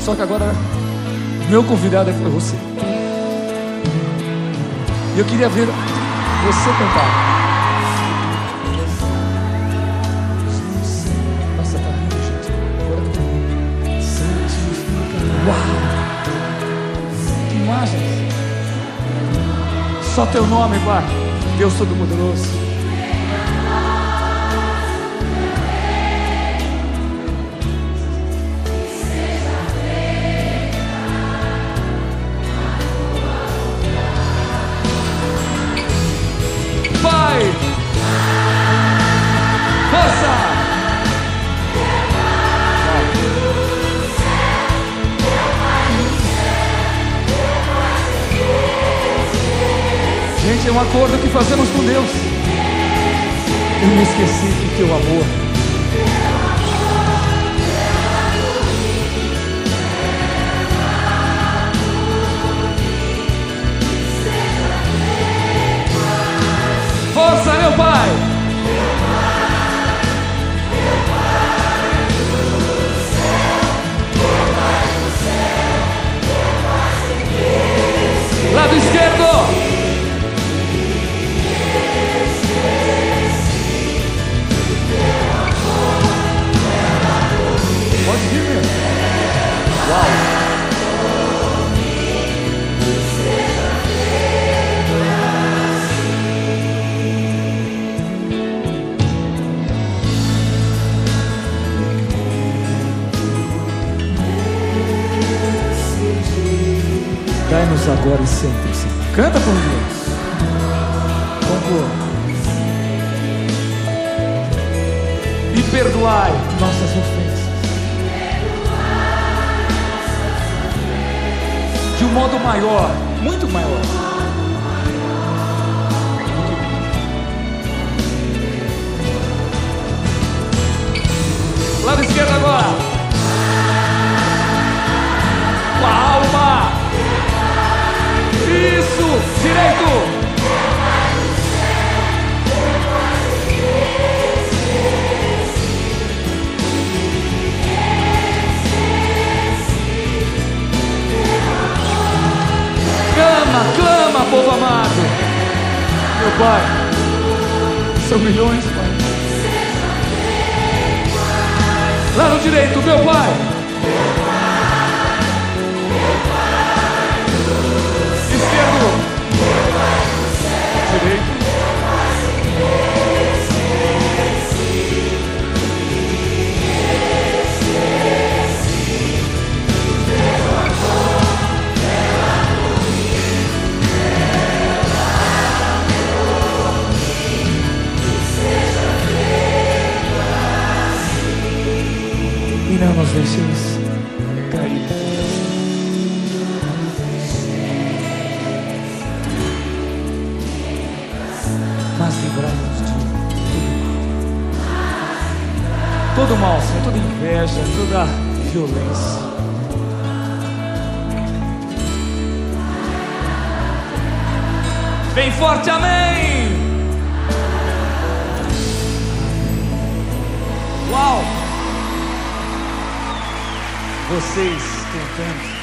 Só que agora meu convidado é para você. E eu queria ver você cantar. Nossa, tá lindo, gente. Agora que tá lindo. Santifica. Uau! Que imagens! Só teu nome, Pai. Deus Todo-Poderoso. Pai, força! Gente, é um acordo que fazemos com Deus. Eu me esqueci do teu amor. Força, meu Pai! Lado esquerdo! Pode vir mesmo. Uau! Dai-nos agora e sempre, Senhor. Canta por Deus. Conclua. E perdoai nossas ofensas. De um modo maior, muito maior. Lado esquerdo agora. Com a alma. Isso, direito. Clama, povo amado. Meu Pai, são milhões, Pai. Lá no direito, meu Pai. Esquerdo. Direito. E não nos deixeis cair. Mas livrai-nos de todo mal, Senhor, toda inveja, toda violência. Bem forte, amém! Uau! Vocês cantando.